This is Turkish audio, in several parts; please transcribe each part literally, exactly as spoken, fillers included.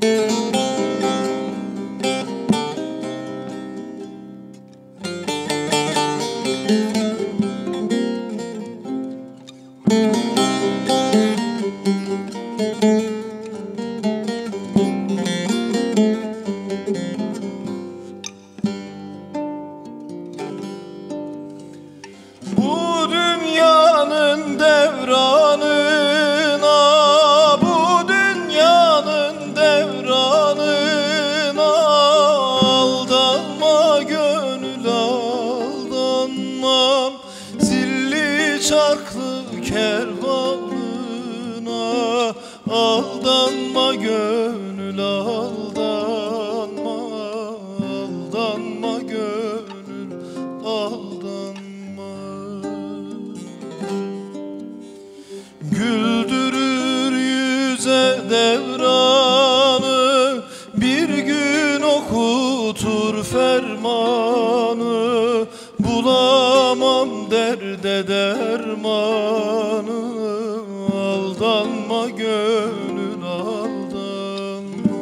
Bu dünyanın devranına, bu dünyanın devranına aldanma gönül, aldanmam zilli çarklı kervanına. Aldanma gönül, aldanma, aldanma gönül, aldanma. Güldürür yüze devranı, bir gün okutur fermanı. Bulamam derde dermanı, aldanma gönül, aldanma.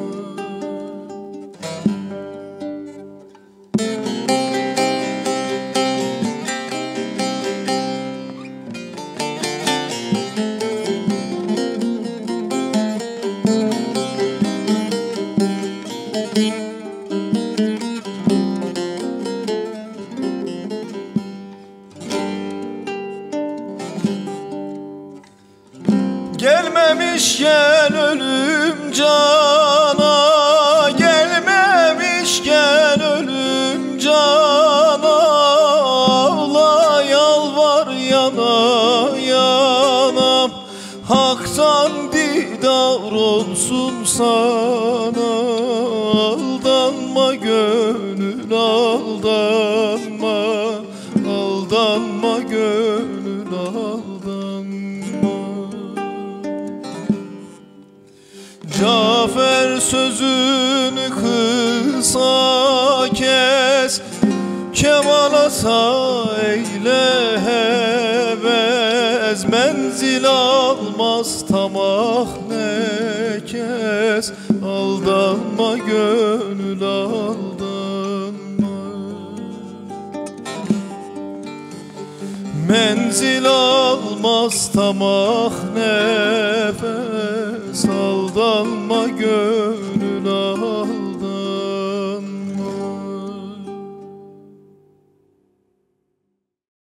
Gelmemişken ölüm cana, gelmemişken ölüm cana. Ağla yalvar yana yana, haktan didar olsun sana. Aldanma gönül, aldanma, aldanma gönül, aldanma. Cafer sözünü kısa kes, kemalata eyle heves. Menzil almaz tamah ne kes, aldanma gönül, aldanma. Menzil almaz tamah nefes, aldanma gönül.